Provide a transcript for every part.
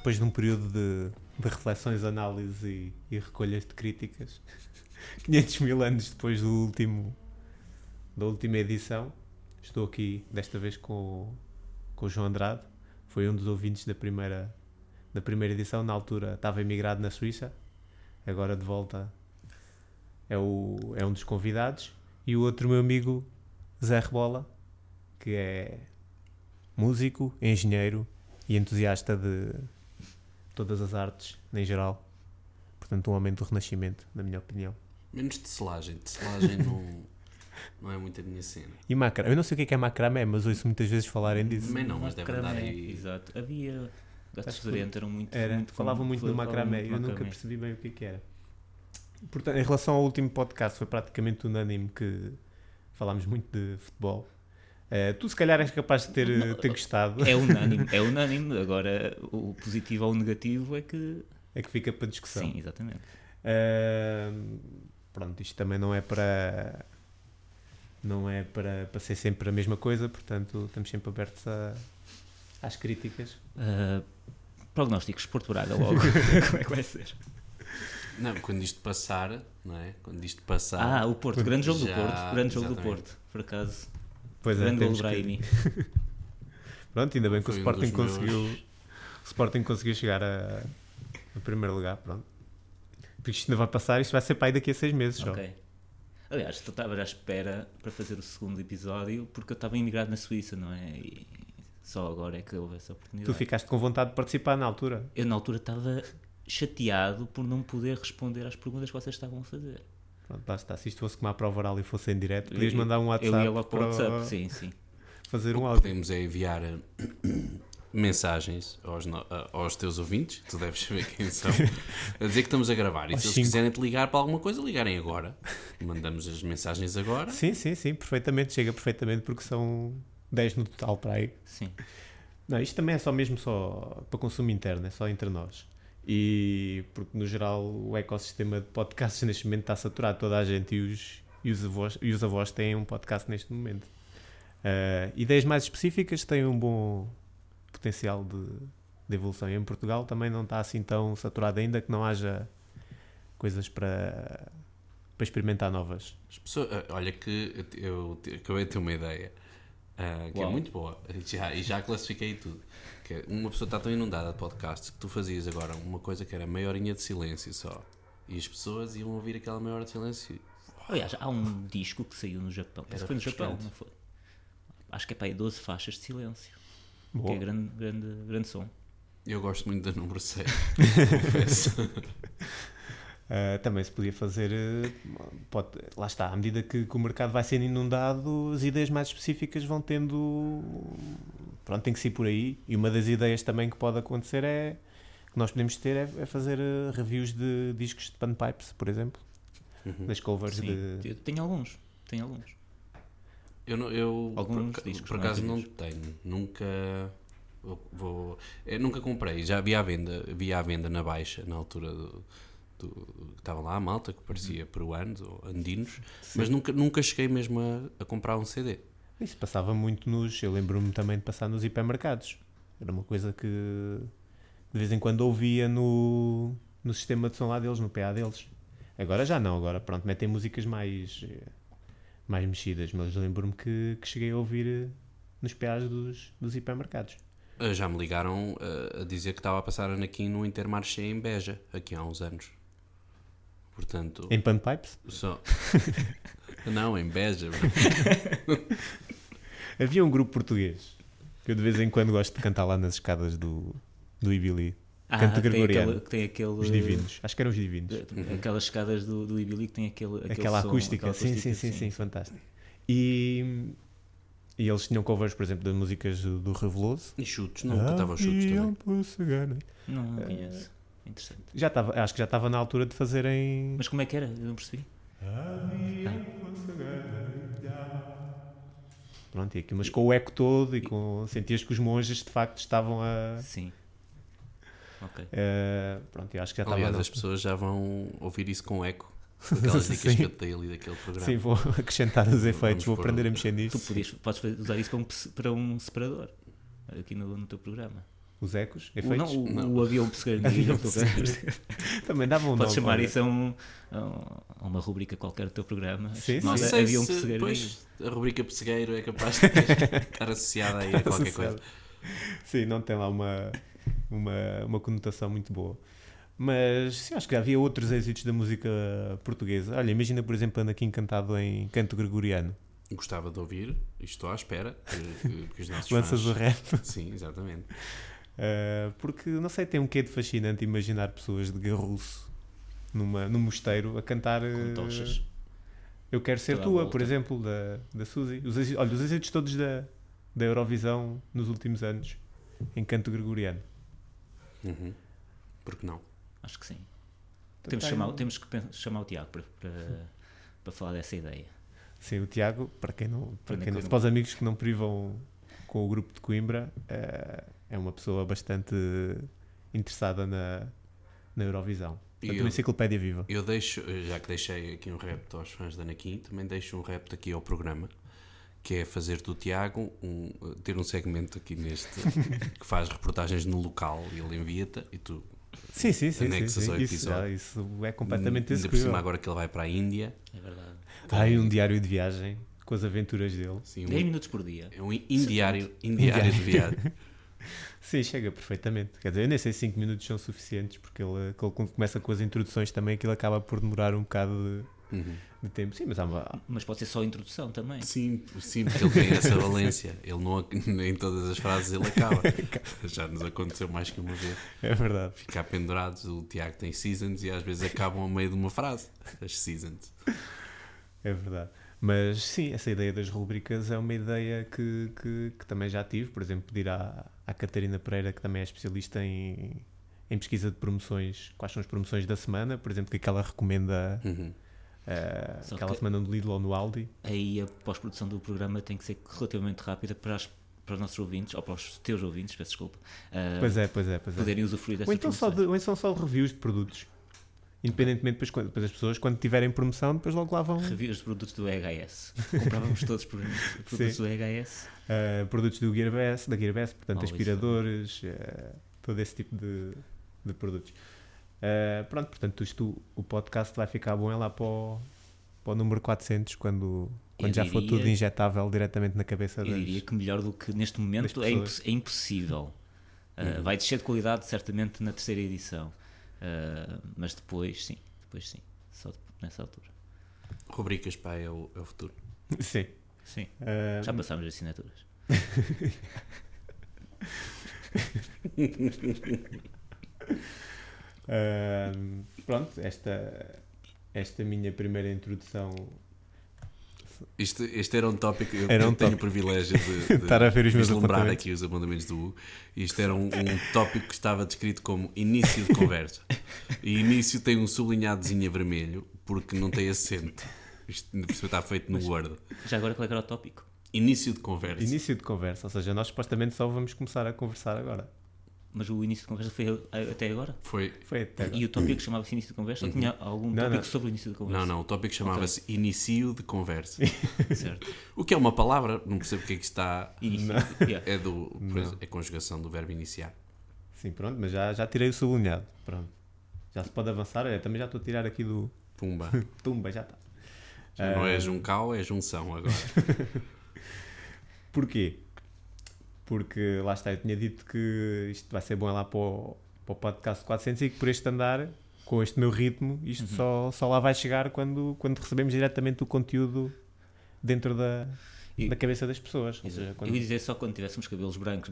depois de um período de reflexões, análise e recolhas de críticas, 500 mil anos depois da última edição, estou aqui desta vez com o João Andrade. Foi um dos ouvintes da primeira edição. Na altura estava emigrado na Suíça, agora de volta é um dos convidados. E o outro meu amigo Zé Rebola, que é músico, engenheiro e entusiasta de todas as artes em geral. Portanto, um homem do Renascimento, na minha opinião. Menos tecelagem não é muito a minha cena. E macramé, eu não sei o que é macramé, mas ouço muitas vezes falarem disso. Também não, mas deve andar aí. Exato, havia gatos de Oriente, eram muito falavam muito do macramé, eu nunca percebi bem o que era. Portanto, em relação ao último podcast, foi praticamente unânime que falámos muito de futebol. Tu se calhar és capaz de ter gostado. É unânime. Agora, o positivo ou o negativo é que fica para discussão. Sim, exatamente. Pronto, isto também não é para ser sempre a mesma coisa, portanto estamos sempre abertos às críticas. Prognósticos, Porto Braga logo. Como é que vai ser? Não, quando isto passar, não é? Quando isto passar... o Porto, grande jogo já, do Porto. Grande jogo do exatamente. Porto, por acaso. Pois grande gol do Brahimi. Pronto, ainda bem que o Sporting conseguiu... meus... O Sporting conseguiu chegar a primeiro lugar, pronto. Porque isto não vai passar, isto vai ser para aí daqui a 6 meses só. Ok. Aliás, eu estava à espera para fazer o segundo episódio porque eu estava imigrado na Suíça, não é? E só agora é que houve essa oportunidade. Tu ficaste com vontade de participar na altura? Eu na altura estava chateado por não poder responder às perguntas que vocês estavam a fazer. Pronto, lá está. Se isto fosse como a prova oral e fosse em direto, podias mandar um WhatsApp. Eu ia logo para o WhatsApp, sim. Fazer um áudio. Podemos enviar mensagens aos teus ouvintes, tu deves saber quem são, a dizer que estamos a gravar. E se eles quiserem te ligar para alguma coisa, ligarem agora. Mandamos as mensagens agora. Sim, perfeitamente. Chega perfeitamente porque são 10 no total para aí. Sim. Não, isto também é só para consumo interno, é só entre nós. E porque no geral o ecossistema de podcasts neste momento está saturado, toda a gente e os avós têm um podcast neste momento. Ideias mais específicas têm um bom potencial de evolução. E em Portugal também não está assim tão saturado ainda, que não haja coisas para experimentar novas. As pessoas, olha que eu acabei de ter uma ideia que é muito boa e já classifiquei tudo. Que uma pessoa está tão inundada de podcasts que tu fazias agora uma coisa que era meia horinha de silêncio só, e as pessoas iam ouvir aquela meia hora de silêncio. Aliás, há um disco que saiu no Japão. Esse foi no Japão, não foi? Acho que é para aí 12 faixas de silêncio. Que é grande som. Eu gosto muito da número 6, confesso. Também se podia fazer, lá está, à medida que o mercado vai sendo inundado, as ideias mais específicas vão tendo, pronto, tem que ser por aí. E uma das ideias também que pode acontecer que nós podemos ter é fazer reviews de discos de panpipes, por exemplo, das covers. Sim, tenho alguns. Eu discos, por acaso não tenho, nunca nunca comprei, já havia à venda na Baixa, na altura que estava lá a malta, que parecia peruanos ou andinos, mas nunca cheguei mesmo a comprar um CD. Isso passava muito eu lembro-me também de passar nos hipermercados, era uma coisa que de vez em quando ouvia no sistema de som lá deles, no PA deles. Agora já não, agora pronto, metem músicas mais mexidas, mas lembro-me que cheguei a ouvir nos PAs dos hipermercados. Já me ligaram a dizer que estava a passar Anakin no Intermarché em Beja, aqui há uns anos. Portanto... Em panpipes? Não, em Beja. Havia um grupo português que eu de vez em quando gosto de cantar lá nas escadas do Ibili. Canto gregoriano. Tem aquele... Os Divinos. Acho que eram os Divinos. Aquelas escadas do Ibili que tem aquela som, acústica. Sim, fantástico. E eles tinham covers, por exemplo, das músicas do Reveloso. E chutes, não cantavam chutes também. Não conheço. Interessante. Acho que já estava na altura de fazerem... Mas como é que era? Eu não percebi. Pronto, e aqui, mas com o eco todo e sentias que os monges de facto estavam a... Sim. Ok. Pronto, eu acho que já estava... Aliás, as pessoas já vão ouvir isso com eco. Aquelas dicas que eu te dei ali daquele programa. Sim, vou acrescentar os efeitos, vou aprender a mexer nisso. Tu podes usar isso para um separador aqui no teu programa. Os ecos, efeitos? O avião pessegueiro. Também dava um Podes nome. chamar isso a uma rubrica qualquer do teu programa. Sim, Não sim. sei Avião se pessegueiro. depois a rubrica pessegueiro é capaz de estar associada aí a qualquer coisa. Sim, não tem lá uma conotação muito boa. Mas sim, acho que havia outros êxitos da música portuguesa. Olha, imagina, por exemplo, Anakin cantado em canto gregoriano. Gostava de ouvir, e estou à espera que os nossos Lanças fãs... o rap. Sim, exatamente. Porque, não sei, tem um quê de fascinante imaginar pessoas de garruço num mosteiro a cantar Com tochas. Eu Quero Ser Toda a Tua, volta. por exemplo, da Suzy. Olha, os êxitos todos da Eurovisão nos últimos anos em canto gregoriano. Por que não? Acho que sim. Temos que chamar o Tiago para falar dessa ideia. Sim, o Tiago, para quem não, para os amigos que não privam com o grupo de Coimbra, é uma pessoa bastante interessada na Eurovisão. Portanto, uma enciclopédia viva. Eu deixo, já que deixei aqui um repto aos fãs da Anakin, também deixo um repto aqui ao programa, que é fazer do Tiago ter um segmento aqui neste que faz reportagens no local e ele envia-te e tu sim. anexas ao episódio. Isso é completamente ainda por cima agora que ele vai para a Índia. É verdade. Aí um diário de viagem com as aventuras dele. Sim, 10 minutos por dia. É um indiário de viagem. Sim, chega perfeitamente. Quer dizer, eu nem sei se 5 minutos são suficientes, porque ele quando começa com as introduções também, aquilo acaba por demorar um bocado de tempo. Sim, mas pode ser só a introdução também. Sim, porque ele tem essa valência. Ele não, nem todas as frases ele acaba. Já nos aconteceu mais que uma vez. É verdade. Ficar pendurados. O Tiago tem seasons e às vezes acabam ao meio de uma frase. As seasons. É verdade. Mas sim, essa ideia das rubricas é uma ideia que também já tive. Por exemplo, pedir à Catarina Pereira, que também é especialista em pesquisa de promoções, quais são as promoções da semana, por exemplo, que ela recomenda aquela semana no Lidl ou no Aldi. Aí a pós-produção do programa tem que ser relativamente rápida para os nossos ouvintes, ou para os teus ouvintes, peço desculpa, Pois é. poderem usufruir dessa Ou então promoção. só reviews de produtos. Independentemente, depois as pessoas, quando tiverem promoção, depois logo lá vão. Reviews de produtos do EHS. Comprávamos todos produtos do EHS. Produtos da Gearbest, portanto, aspiradores, todo esse tipo de produtos. Pronto, portanto, o podcast vai ficar bom lá para o número 400, quando já for tudo injetável diretamente na cabeça das. Eu diria que melhor do que neste momento é impossível. Vai descer de qualidade, certamente, na terceira edição. Mas depois sim, só nessa altura. Rubricas, pá, é o futuro. Sim. Já passámos as assinaturas. Pronto, esta minha primeira introdução. Este era um tópico, eu tenho o privilégio de estar a ver os meus lembrar aqui os apontamentos do Hugo. Isto era um tópico que estava descrito como início de conversa. E início tem um sublinhadozinho a vermelho porque não tem acento. Isto está feito no Word. Já agora qual é que era o tópico? Início de conversa. Ou seja, nós supostamente só vamos começar a conversar agora. Mas o início de conversa foi até agora? Foi até agora. E o tópico chamava-se início de conversa? Ou tinha algum tópico sobre o início de conversa? Não, o tópico chamava-se início de conversa. Certo. O que é uma palavra, não percebo o que é que está... Início. É conjugação do verbo iniciar. Sim, pronto, mas já tirei o sublinhado. Pronto. Já se pode avançar. Também já estou a tirar aqui do... Pumba. Tumba, já está. Já não é juncal, é junção agora. Porquê? Porque, lá está, eu tinha dito que isto vai ser bom lá para o podcast 400 e que por este andar, com este meu ritmo, isto só lá vai chegar quando recebemos diretamente o conteúdo dentro da cabeça das pessoas. Ou seja, Eu ia dizer só quando tivéssemos cabelos brancos.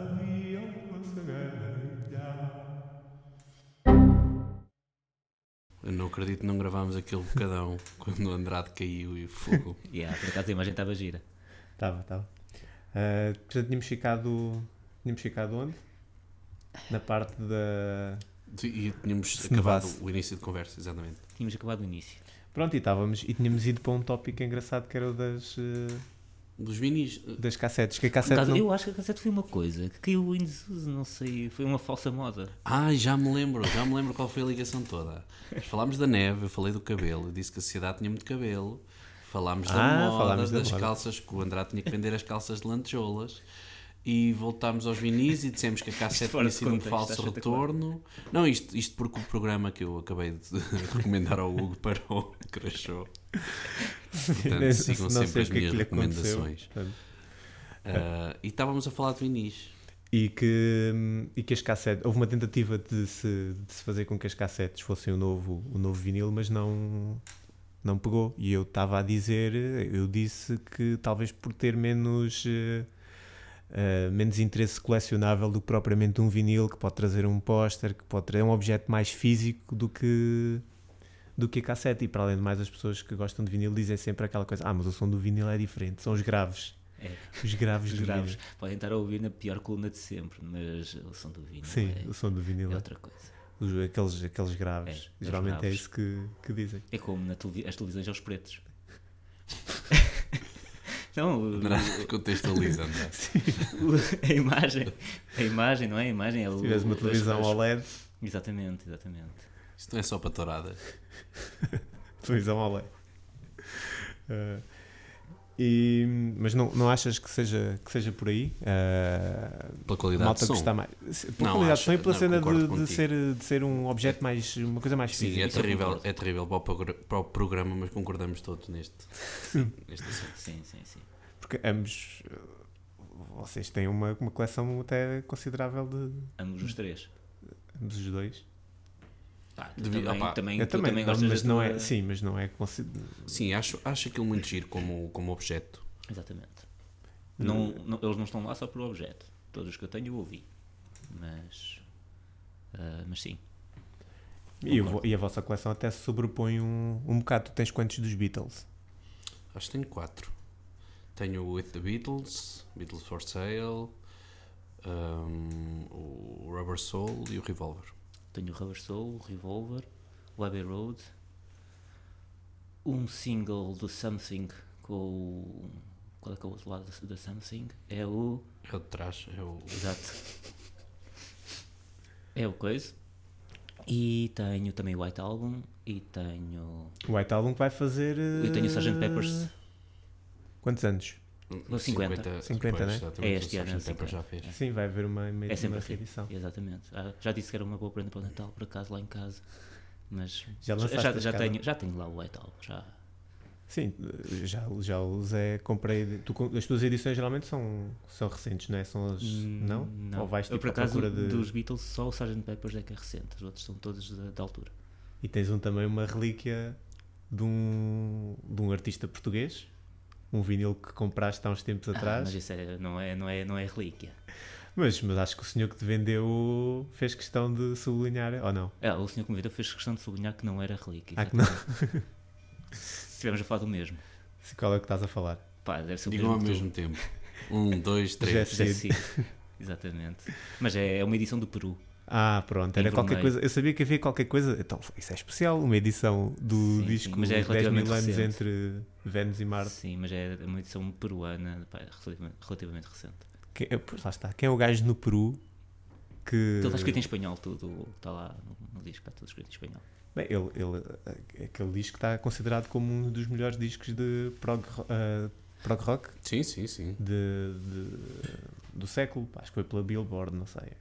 Eu não acredito que não gravámos aquele bocadão quando o Andrade caiu e fogo. Por acaso a imagem estava gira. Estava. Portanto, tínhamos ficado onde? Na parte da... E tínhamos acabado o início de conversa, exatamente. Tínhamos acabado o início. Pronto, e tínhamos ido para um tópico engraçado que era o dos vinis. Das cassetes. Que a cassete Eu acho que a cassete foi uma coisa que caiu em desuso, não sei, foi uma falsa moda. Já me lembro qual foi a ligação toda. Falámos da neve, eu falei do cabelo, eu disse que a sociedade tinha muito cabelo. Falámos da moda, das calças, que o Andrade tinha que vender as calças de lantejoulas. e voltámos aos vinis e dissemos que a cassete tinha sido um falso retorno. Não, isto porque o programa que eu acabei de recomendar ao Hugo parou, crashou. Portanto, sigam sempre as minhas recomendações. E estávamos a falar de vinis. E que as cassetes... Houve uma tentativa de se fazer com que as cassetes fossem o novo vinil, mas não pegou. E eu estava a dizer... Eu disse que talvez por ter menos interesse colecionável do que propriamente um vinil, que pode trazer um póster, que pode trazer um objeto mais físico do que a cassete. E para além de mais, as pessoas que gostam de vinil dizem sempre aquela coisa: mas o som do vinil é diferente, são os graves. Os graves podem estar a ouvir na pior coluna de sempre, mas o som do vinil o som do vinil é outra coisa. Aqueles graves, geralmente graves. É isso que dizem. É como as televisões aos pretos. Não, contextualiza, André. A imagem, não é? A imagem é se tivesse uma televisão OLED. Exatamente. Isto não é só para touradas. Televisão OLED. Mas não achas que seja por aí? Pela qualidade de som? Pela qualidade de som e pela cena de ser um objeto mais... uma coisa mais física. É terrível para o programa, mas concordamos todos neste assunto. Sim. Porque ambos... Vocês têm uma coleção até considerável de... Ambos os três. Ambos os dois. Também gostas, mas não é. Sim, mas não é. Sim, acho aquilo muito giro como objeto. Exatamente. Eles não estão lá só por objeto. Todos os que eu tenho eu ouvi. Mas sim. E a vossa coleção até se sobrepõe um bocado. Tu tens quantos dos Beatles? Acho que tenho 4. Tenho o With the Beatles, Beatles for Sale, o Rubber Soul e o Revolver. Tenho o Rubber Soul, o Revolver, o Abbey Road, um single do Something com o... Qual é que é o outro lado da Something? É o de trás, Exato. É o coisa. E tenho também o White Album e tenho... O White Album que vai fazer... Eu tenho o Sgt. Pepper's. Quantos anos? 50, né? É este ano. Já fez. Sim, vai haver uma reedição. Exatamente. Já disse que era uma boa prenda para o Natal, por acaso, lá em casa. Mas já tenho lá o White Album. Sim, já os comprei. As tuas edições geralmente são recentes, não é? São as. Não? Ou vais por acaso, dos Beatles, só o Sgt. Pepper's é que é recente. Os outros são todos da altura. E tens também uma relíquia de um artista português. Um vinil que compraste há uns tempos atrás. Mas isso não é relíquia. Mas acho que o senhor que te vendeu fez questão de sublinhar, ou não? O senhor que me vendeu fez questão de sublinhar que não era relíquia. Que não? Se estivermos a falar do mesmo. Qual é que estás a falar? Deve ser o Digam ao mesmo tempo. 1, 2, 3. Exatamente. Mas é uma edição do Peru. Pronto, era qualquer coisa. Eu sabia que havia qualquer coisa. Então, isso é especial, uma edição do disco mas é 10 mil anos recente. Entre Vênus e Marte. Sim, mas é uma edição peruana, relativamente recente. Lá está. Quem é o gajo no Peru que... Ele está escrito em espanhol, tudo está lá no disco, está tudo escrito em espanhol. Bem, aquele disco está considerado como um dos melhores discos de prog rock. Sim. Do século, acho que foi pela Billboard, não sei.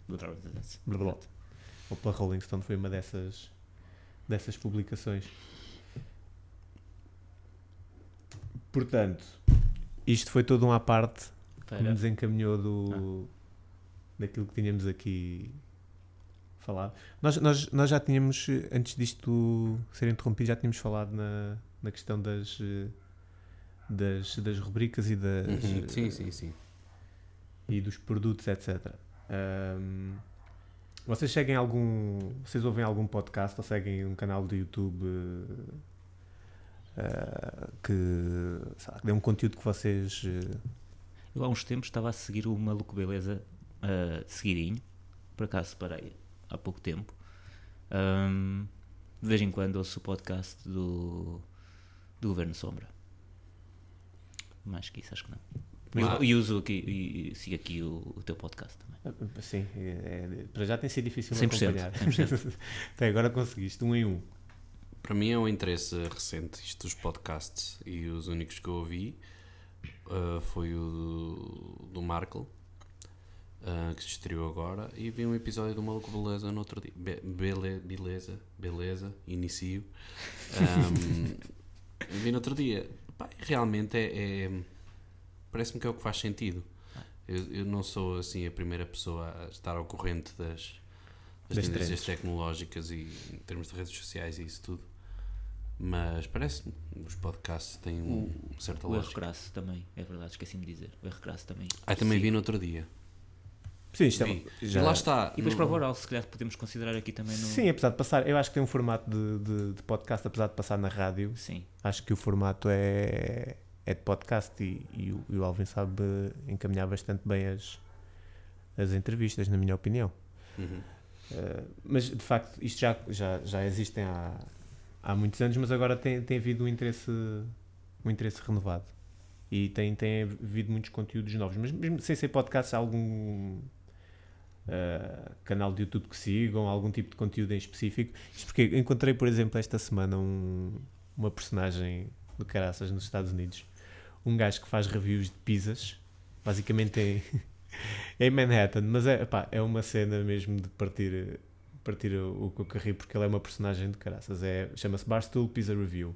Ou pela Rolling Stone, foi uma dessas publicações. Portanto, isto foi todo um à parte que me desencaminhou daquilo que tínhamos aqui falado. Nós já tínhamos, antes disto ser interrompido, já tínhamos falado na questão das rubricas e das... Sim. E dos produtos, etc. Vocês ouvem algum podcast ou seguem um canal do YouTube que dê um conteúdo que vocês... Eu há uns tempos estava a seguir o Maluco Beleza seguidinho, por acaso parei há pouco tempo. De vez em quando ouço o podcast do Governo Sombra. Mais que isso, acho que não. E uso aqui e sigo aqui o teu podcast também. Sim, para já tem sido difícil 100%, acompanhar. 100%. Até agora conseguiste, 1 em 1. Para mim é um interesse recente isto dos podcasts, e os únicos que eu ouvi foi o do Markle, que se estreou agora, e vi um episódio do Maluco Beleza no outro dia. Beleza, inicio. Vi no outro dia. Pá, realmente parece-me que é o que faz sentido. Eu não sou assim a primeira pessoa a estar ao corrente das tendências tecnológicas e em termos de redes sociais e isso tudo. Mas parece-me que os podcasts têm um certo lógica. O R-Crass também, é verdade, esqueci-me de dizer. O R-Crass também. Também vi no outro dia. Sim, isto já... Lá está. E depois para o oral, se calhar podemos considerar aqui também no... Sim, apesar de passar, eu acho que tem um formato de podcast, apesar de passar na rádio. Sim. Acho que o formato é de podcast e o Alvin sabe encaminhar bastante bem as entrevistas, na minha opinião. Mas de facto isto já existem há muitos anos, mas agora tem havido um interesse renovado e tem havido muitos conteúdos novos, mas mesmo sem ser podcast, há algum canal de YouTube que sigam, algum tipo de conteúdo em específico. Isto porque eu encontrei, por exemplo, esta semana uma personagem do caraças nos Estados Unidos, um gajo que faz reviews de pizzas, basicamente em Manhattan, mas é uma cena mesmo de partir o coco a rir, porque ele é uma personagem de caraças. Chama-se Barstool Pizza Review.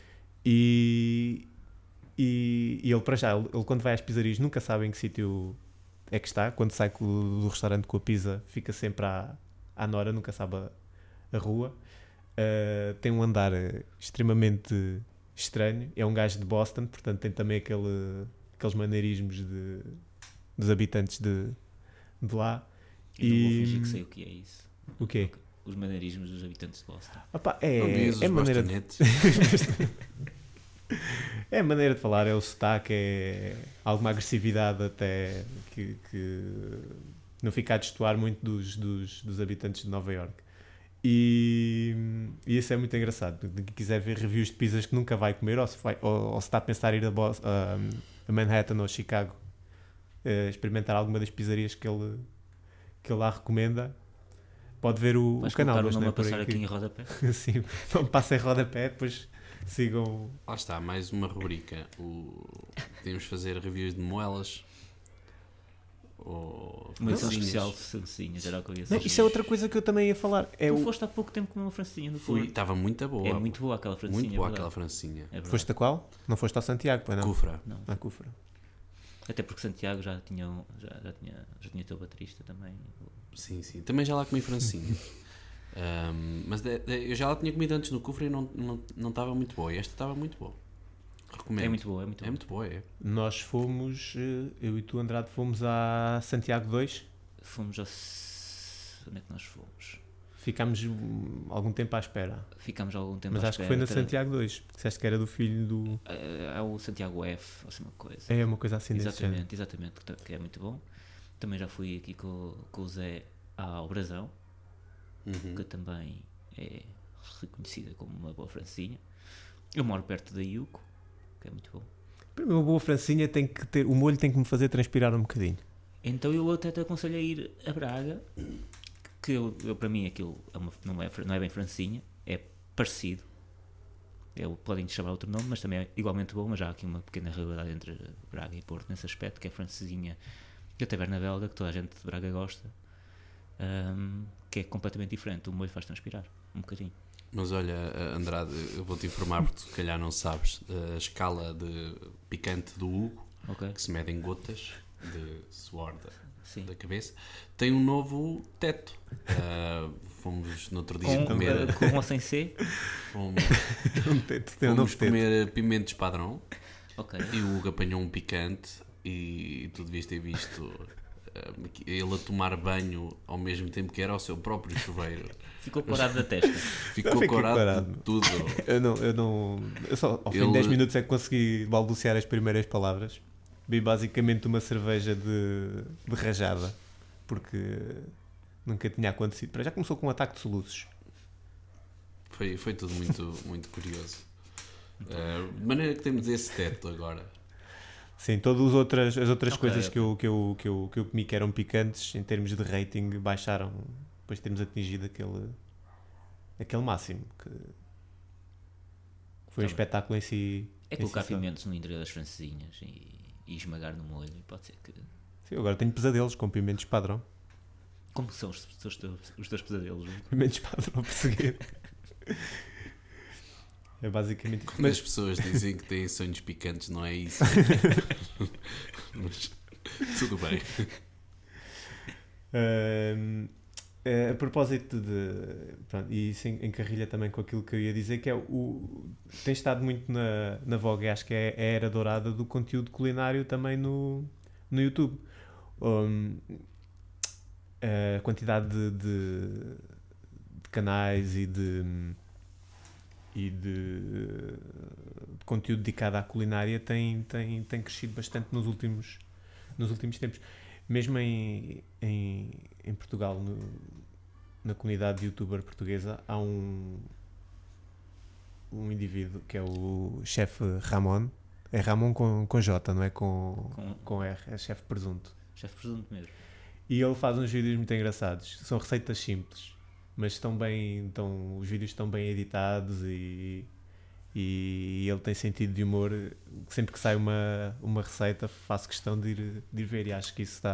E ele, para já, ele quando vai às pizzarias nunca sabe em que sítio é que está. Quando sai do restaurante com a pizza, fica sempre à nora, nunca sabe a rua. Tem um andar extremamente estranho. É um gajo de Boston, portanto tem também aqueles maneirismos dos habitantes de lá. E não vou fingir que sei o que é isso. O quê? Os maneirismos dos habitantes de Boston. É maneira é a maneira de falar, é o sotaque, é alguma agressividade até que não fica a destoar muito dos habitantes de Nova Iorque. E isso é muito engraçado. Quem quiser ver reviews de pizzas que nunca vai comer, ou se está a pensar ir a Manhattan ou Chicago, experimentar alguma das pizzarias que ele lá recomenda, pode ver o canal. Mas não passar aqui em rodapé. Sim, não passem em rodapé, depois sigam. Lá está, mais uma rubrica. Podemos fazer reviews de moelas. Uma edição especial de francesinhas, era o que eu ia dizer. Isso é outra coisa que eu também ia falar. Tu foste há pouco tempo comer uma francesinha no Porto. Estava muito boa. É muito boa aquela francesinha. Muito boa aquela francesinha. Foste a qual? Não foste ao Santiago, pois não? Cufra. Não. A Cufra. Até porque Santiago já tinha teu baterista também. Sim. Também já lá comi francesinha. Mas eu já lá tinha comido antes no Cufra e não estava muito boa. E esta estava muito boa. Recomendo. É muito boa. É muito boa, é. Nós fomos, eu e tu, Andrade, fomos a Santiago 2. Fomos Onde é que nós fomos? Ficámos algum tempo à espera. Mas acho que foi na Santiago 2. Disseste que era do filho do... É o Santiago F, ou assim uma coisa. É uma coisa assim desse género. Exatamente, que é muito bom. Também já fui aqui com o Zé ao Brasão, que também é reconhecida como uma boa francesinha. Eu moro perto da Iuco, que é muito bom. Para mim, uma boa francesinha tem que ter... O molho tem que me fazer transpirar um bocadinho. Então eu até te aconselho a ir a Braga, que eu para mim aquilo não é bem francesinha, é parecido. Podem chamar outro nome, mas também é igualmente bom, mas já há aqui uma pequena rivalidade entre Braga e Porto nesse aspecto, que é a francesinha da Taberna Belga, que toda a gente de Braga gosta, que é completamente diferente. O molho faz transpirar um bocadinho. Mas olha, Andrade, eu vou-te informar, porque tu se calhar não sabes, a escala de picante do Hugo, que se mede em gotas de suor da cabeça, tem um novo teto. Fomos no outro dia comer... Com ou sem C? Fomos comer pimentos padrão. E o Hugo apanhou um picante e tu devias ter visto ele a tomar banho ao mesmo tempo que era ao seu próprio chuveiro. Ficou corado da testa. Ficou corado de tudo. Eu só ao fim de 10 minutos é que consegui balbuciar as primeiras palavras. Vi basicamente uma cerveja de rajada, porque nunca tinha acontecido. Já começou com um ataque de soluços. Foi tudo muito, muito curioso. De maneira que temos esse teto agora. Sim, todas as outras coisas que eu comi que eram picantes, em termos de rating, baixaram depois de termos atingido aquele máximo, que foi um espetáculo em si. É colocar pimentos no interior das francesinhas e esmagar no molho, pode ser que Sim, agora tenho pesadelos com pimentos padrão. Como são os teus pesadelos? Pimentos padrão perseguir. É basicamente... Quando as pessoas dizem que têm sonhos picantes, não é isso? Mas tudo bem. A propósito de... Pronto, e isso encarrilha também com aquilo que eu ia dizer, que é tem estado muito na voga, acho que é a era dourada do conteúdo culinário também no YouTube. A quantidade de canais e de conteúdo dedicado à culinária tem crescido bastante nos últimos tempos. Mesmo em Portugal, na comunidade de youtuber portuguesa, há um indivíduo que é o chefe Ramon. É Ramon com J, não é com R, é chefe presunto. Chefe presunto mesmo. E ele faz uns vídeos muito engraçados. São receitas simples, mas os vídeos estão bem editados e ele tem sentido de humor. Sempre que sai uma receita, faço questão de ir ver, e acho que isso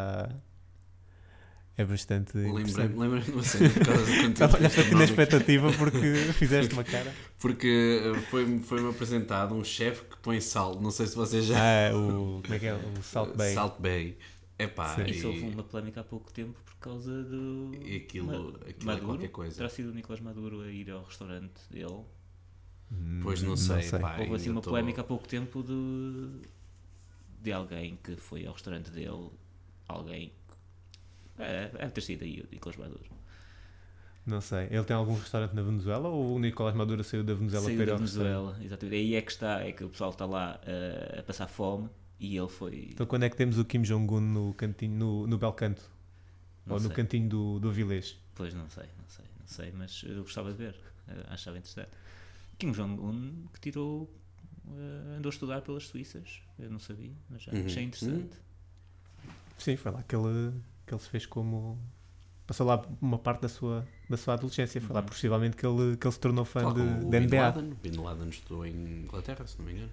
é bastante interessante. Lembra-me de uma cena por causa do conteúdo. Olhaste aqui na expectativa porque fizeste uma cara. Porque foi-me apresentado um chefe que põe sal. Não sei se vocês já... Como é que é? O Salt Bay. Salt Bay. Epá, isso houve uma polémica há pouco tempo por causa do... E aquilo Maduro, é qualquer coisa. Terá sido o Nicolás Maduro a ir ao restaurante dele. Pois não sei. Pá, houve assim uma polémica há pouco tempo de alguém que foi ao restaurante dele. Alguém... deve ter sido aí o Nicolás Maduro. Não sei. Ele tem algum restaurante na Venezuela ou o Nicolás Maduro saiu da Venezuela para ir ao restaurante? Saiu da Venezuela, exatamente. Aí é que o pessoal está lá a passar fome e ele foi... Então quando é que temos o Kim Jong-un no cantinho, no Belcanto? Não ou sei. no cantinho do Avilés? Pois não sei, mas eu gostava de ver. Achava interessante. Kim Jong-un que tirou... andou a estudar pelas Suíças. Eu não sabia, mas achei interessante. Sim, foi lá que ele se fez como... Passou lá uma parte da sua adolescência. Foi lá possivelmente que ele se tornou fã de NBA. Bin Laden estudou em Inglaterra, se não me engano.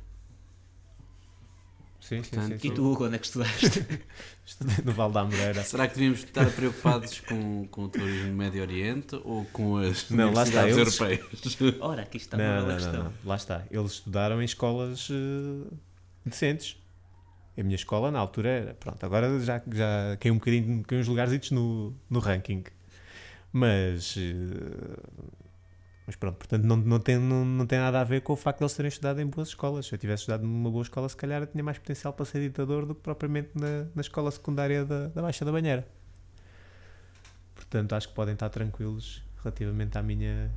Sim. E tu, quando é que estudaste? Estudei no Vale da Amoreira. Será que devíamos estar preocupados com o turismo no Médio Oriente ou com as não, universidades lá está, europeias? Ora, aqui está uma bela questão. Não. Lá está. Eles estudaram em escolas decentes. A minha escola, na altura, era... Pronto, agora já caiu um bocadinho, caiu uns lugarzitos no ranking. Mas pronto, portanto, não tem nada a ver com o facto de eles terem estudado em boas escolas. Se eu tivesse estudado numa boa escola, se calhar eu tinha mais potencial para ser ditador do que propriamente na escola secundária da Baixa da Banheira. Portanto, acho que podem estar tranquilos relativamente à minha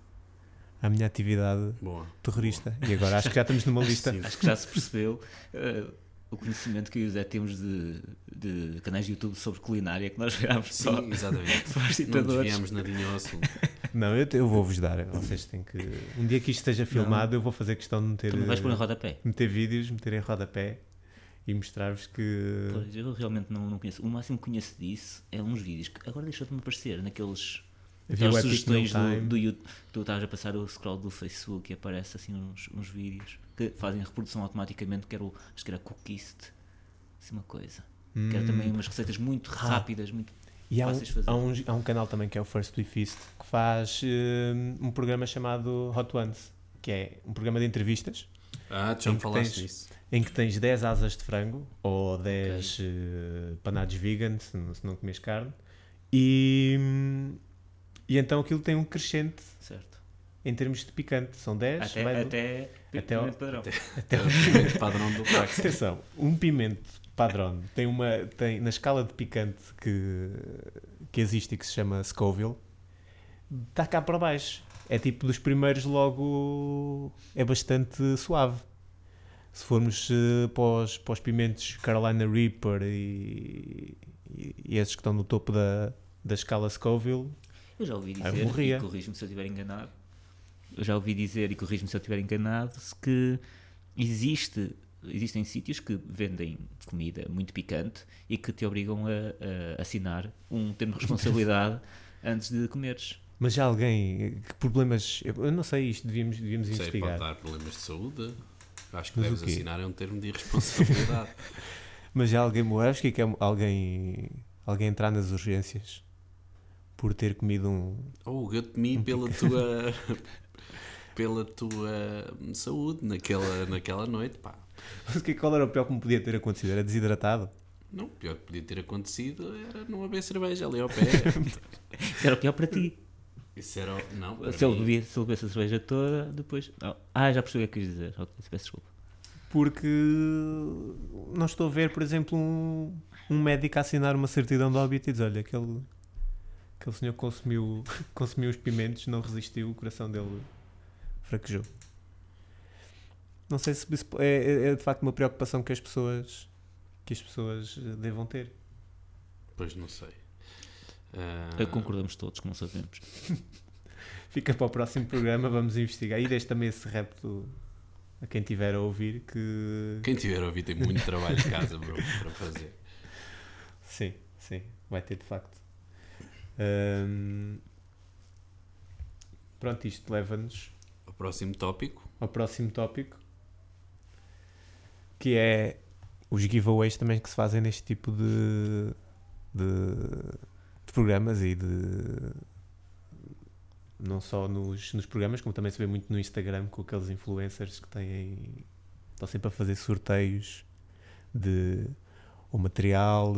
atividade terrorista. Boa. E agora acho que já estamos numa lista. Acho que já se percebeu o conhecimento que eu e o Zé temos de canais de YouTube sobre culinária, que nós virámos só. Sim, exatamente. Não desviámos nadinho ao assunto. Não, eu vou-vos dar. Vocês têm que... Um dia que isto esteja filmado, eu vou fazer questão de meter... Também vais pôr em rodapé. Meter vídeos, meter em rodapé e mostrar-vos que... Pois, eu realmente não conheço. O máximo que conheço disso é uns vídeos que agora deixou de me aparecer naqueles... Aquelas sugestões do YouTube. Tu estás a passar o scroll do Facebook e aparece assim uns vídeos que fazem reprodução automaticamente, acho que era Cookist, assim uma coisa. Que era também umas receitas muito rápidas, muito fáceis de fazer. Há um canal também que é o First We Feast, que faz um programa chamado Hot Ones, que é um programa de entrevistas. Já me falaste disso. Em que tens 10 asas de frango ou 10 panados vegan, se não comes carne. E então aquilo tem um crescente, certo, em termos de picante. São 10. Até pimento padrão. Até o pimento padrão do prato. Atenção, um pimento padrão tem na escala de picante que existe e que se chama Scoville, está cá para baixo. É tipo dos primeiros, logo é bastante suave. Se formos para os pimentos Carolina Reaper e esses que estão no topo da escala Scoville, eu já ouvi dizer, e corrijo-me se eu estiver enganado, que existem sítios que vendem comida muito picante e que te obrigam a assinar um termo de responsabilidade antes de comeres. Mas já alguém, que problemas, eu não sei, isto devíamos investigar. Pode dar problemas de saúde. Acho que deves assinar um termo de responsabilidade. Mas já alguém morreu? Acho que é alguém entrar nas urgências por ter comido um... Eu temi pela tua saúde naquela noite, pá. Mas qual era o pior que me podia ter acontecido? Era desidratado? Não, o pior que podia ter acontecido era não haver cerveja ali ao pé. Isso era o pior para ti. Isso era... Não, para Se ele mim... bebesse a cerveja toda, depois... já percebi o que quis dizer. Ok, peço desculpa. Porque não estou a ver, por exemplo, um médico a assinar uma certidão de óbito e diz, olha, aquele senhor consumiu os pimentos, não resistiu, o coração dele fraquejou. Não sei se isso é de facto uma preocupação que as pessoas devam ter. Pois não sei. Concordamos todos que não sabemos. Fica para o próximo programa, vamos investigar. E deixo também esse repto a quem tiver a ouvir que... Quem tiver a ouvir tem muito trabalho de casa, bro, para fazer. Sim, vai ter de facto. Pronto, isto leva-nos Ao próximo tópico, que é os giveaways também que se fazem neste tipo de programas e não só nos programas, como também se vê muito no Instagram com aqueles influencers que estão sempre a fazer sorteios de ou material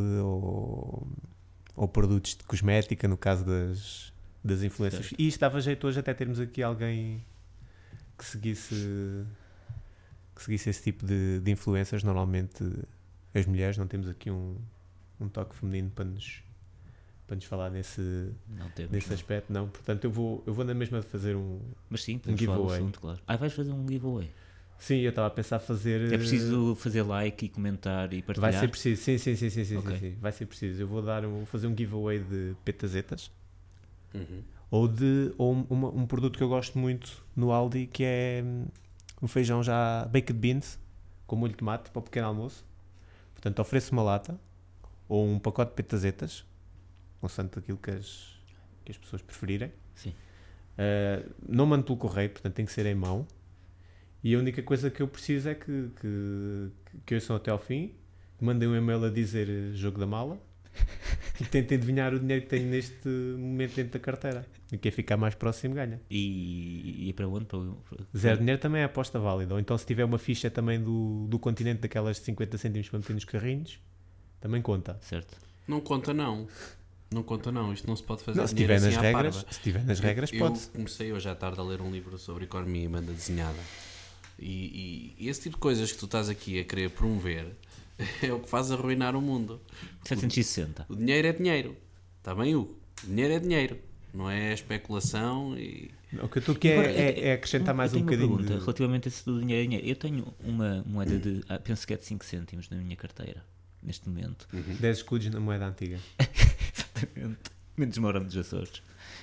ou produtos de cosmética, no caso das influencers. Certo. E estava jeito hoje até termos aqui alguém que seguisse esse tipo de influencers. Normalmente as mulheres, não temos aqui um toque feminino para nos falar nesse aspecto, não. Portanto, eu vou na mesma fazer Mas sim, podemos falar do assunto, claro. Vais fazer um giveaway? Sim, eu estava a pensar fazer... É preciso fazer like e comentar e partilhar? Vai ser preciso, sim, Okay. sim, vai ser preciso. Eu vou fazer um giveaway de petazetas. Uhum. Ou um produto que eu gosto muito no Aldi, que é um feijão já baked beans com molho de tomate para o pequeno almoço. Portanto, ofereço uma lata ou um pacote de petazetas, consoante aquilo que as pessoas preferirem. Sim. Não mando pelo correio, portanto tem que ser em mão. E a única coisa que eu preciso é que ouçam até ao fim, mandem um e-mail a dizer jogo da mala e tentem adivinhar o dinheiro que tenho neste momento dentro da carteira. E quem ficar mais próximo ganha. E para onde? Zero dinheiro também é aposta válida. Ou então, se tiver uma ficha também do continente, daquelas de 50 cêntimos para meter nos carrinhos, também conta. Certo. Não conta não. Isto não se pode fazer. Não, se estiver nas regras, pode-se. Eu comecei hoje à tarde a ler um livro sobre economia e banda desenhada. E esse tipo de coisas que tu estás aqui a querer promover é o que faz arruinar o mundo. 760. O dinheiro é dinheiro. Está bem, Hugo? O dinheiro é dinheiro. Não é especulação e... O que eu estou aqui é acrescentar mais um bocadinho. Uma pergunta relativamente a isso do dinheiro. Eu tenho uma moeda de, penso que é de 5 cêntimos na minha carteira, neste momento. 10 escudos na moeda antiga. Exatamente. Menos uma hora dos Açores.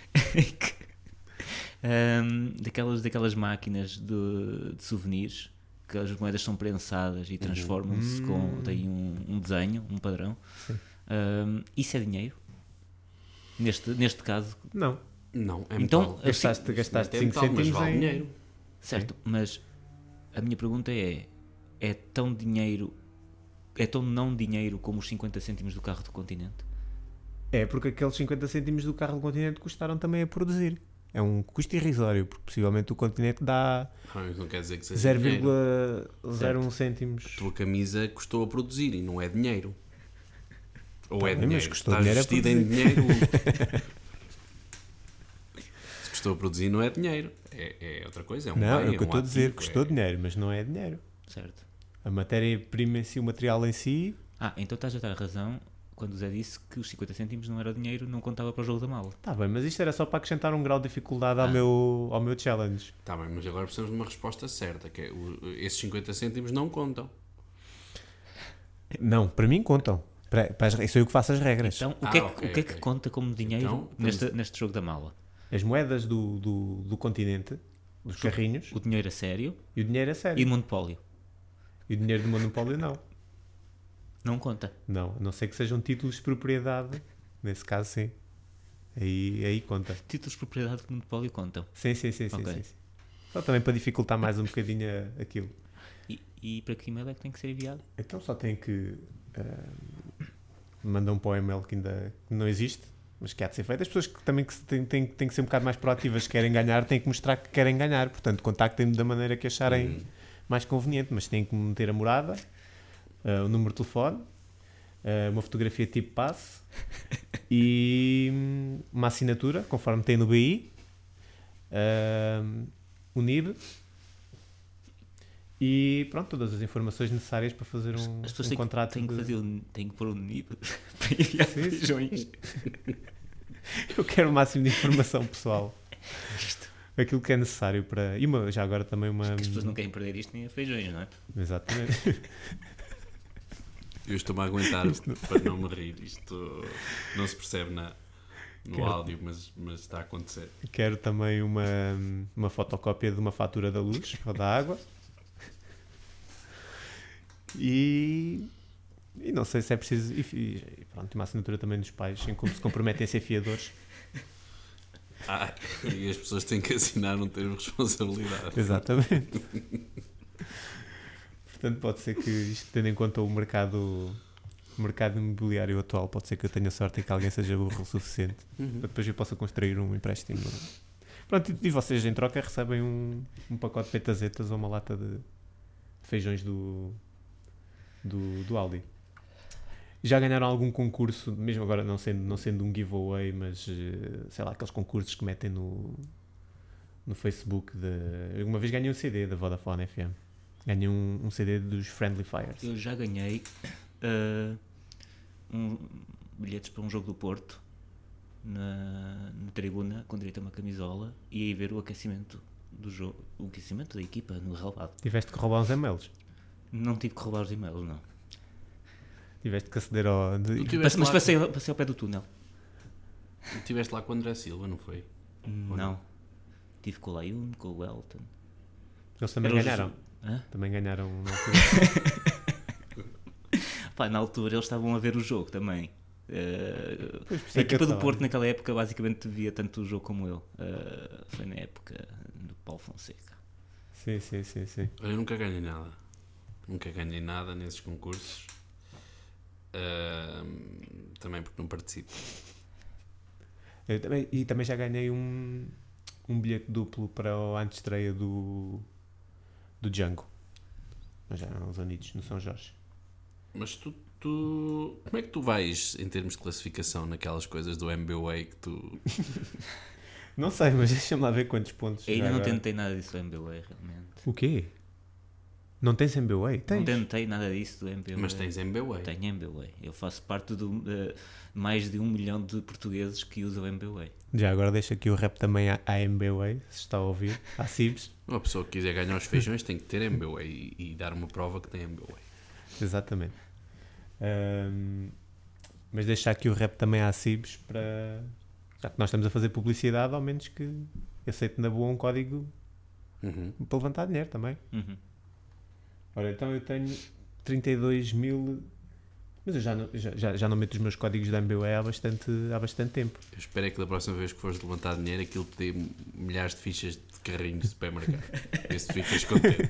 Daquelas máquinas de souvenirs, que as moedas são prensadas e transformam-se tem um desenho, um padrão. Isso é dinheiro? Neste caso? Não. Não, é então, metal. Gastaste 5 metal, mas cêntimos vale em... dinheiro. Certo, mas a minha pergunta é tão não dinheiro como os 50 cêntimos do carro do Continente? É, porque aqueles 50 cêntimos do carro do Continente custaram também a produzir. É um custo irrisório, porque possivelmente o Continente dá Isso não quer dizer que seja 0,01 cêntimos. A tua camisa custou a produzir e não é dinheiro. Ou é Mas dinheiro? custou Estás dinheiro a vestido em dinheiro. Se custou a produzir não é dinheiro. É outra coisa, é um Não, bem, é o que eu estou a dizer, ativo, custou dinheiro, mas não é dinheiro. Certo. A matéria-prima em si, o material em si... Então estás a dar razão quando o Zé disse que os 50 cêntimos não era dinheiro, não contava para o jogo da mala. Está bem, mas isto era só para acrescentar um grau de dificuldade ao meu challenge. Está bem, mas agora precisamos de uma resposta certa, que é esses 50 cêntimos não contam. Não, para mim contam. Sou eu que faço as regras. Então, o que é que conta como dinheiro neste jogo da mala? As moedas do continente, dos carrinhos, O dinheiro a sério e o dinheiro é sério. e o monopólio. E o dinheiro do monopólio não. Não conta. Não, a não ser que sejam títulos de propriedade. Nesse caso, sim. Aí conta. Títulos de propriedade do monopólio contam. Sim. Só também para dificultar mais um bocadinho aquilo. E para que e-mail é que tem que ser enviado? Então só tem que mandam para o e-mail que ainda não existe, mas que há de ser feito. As pessoas que também têm que ser um bocado mais proativas, que querem ganhar, têm que mostrar que querem ganhar. Portanto, contactem-me da maneira que acharem mais conveniente, mas têm que meter a morada, o número de telefone, uma fotografia tipo passe e uma assinatura, conforme tem no BI, o NIB e pronto, todas as informações necessárias para fazer um contrato. Têm que pôr um NIB para enviar feijões. Eu quero o máximo de informação pessoal. Aquilo que é necessário para... E já agora também uma... Porque as pessoas não querem perder isto nem a feijões, não é? Exatamente. Eu estou-me a aguentar para não me rir. Isto não se percebe no áudio, mas está a acontecer. Quero também uma fotocópia de uma fatura da luz ou da água. E não sei se é preciso... E pronto, uma assinatura também dos pais, em como se comprometem a ser fiadores. E as pessoas têm que assinar um termo de responsabilidade. Exatamente. Portanto, pode ser que isto, tendo em conta o mercado imobiliário atual, pode ser que eu tenha sorte e que alguém seja burro o suficiente para depois eu possa construir um empréstimo. Pronto, e vocês em troca recebem um pacote de petazetas ou uma lata de feijões do Aldi. Já ganharam algum concurso, mesmo agora não sendo um giveaway, mas sei lá, aqueles concursos que metem no Facebook? Uma vez ganhei um CD da Vodafone FM. Ganhei um CD dos Friendly Fires. Eu já ganhei bilhetes para um jogo do Porto na tribuna com direito a uma camisola e aí ver o aquecimento do jogo, o aquecimento da equipa no relvado. Tiveste que roubar uns e-mails? Não tive que roubar os e-mails, não. Tiveste que aceder ao... Mas passei ao pé do túnel. Estiveste lá com o André Silva, não foi? Não. Tive com o Layun, com o Welton. Eles também ganharam? Também ganharam na altura. Pá, na altura eles estavam a ver o jogo também. A equipa do Porto naquela época basicamente via tanto o jogo como eu. Foi na época do Paulo Fonseca. Sim. Eu nunca ganhei nada. Nunca ganhei nada nesses concursos. Também porque não participo. E também já ganhei um bilhete duplo para a antestreia do Django. Mas já há uns anitos no São Jorge. Mas tu como é que tu vais em termos de classificação naquelas coisas do MBA que tu... Não sei, mas deixa-me lá ver quantos pontos. Ainda não tentei nada disso do MBA, realmente. O quê? Não tens MBA? Tens? Não tentei nada disso do MBA. Mas tens MBA. Tenho MBA. Eu faço parte de mais de 1 milhão de portugueses que usam MBA. Já agora deixa aqui o rap também à MBA, se está a ouvir, à CIBS. Uma pessoa que quiser ganhar os feijões tem que ter MBA e dar uma prova que tem MBA. Exatamente. Mas deixar aqui o rap também à CIBS para... Já que nós estamos a fazer publicidade, ao menos que aceite na boa um código para levantar dinheiro também. Ora, então eu tenho 32 mil... Mas eu já não meto os meus códigos da MBA há bastante tempo. Eu espero é que da próxima vez que fores levantar dinheiro aquilo te dê milhares de fichas de carrinhos de supermercado. Vê se ficas contente.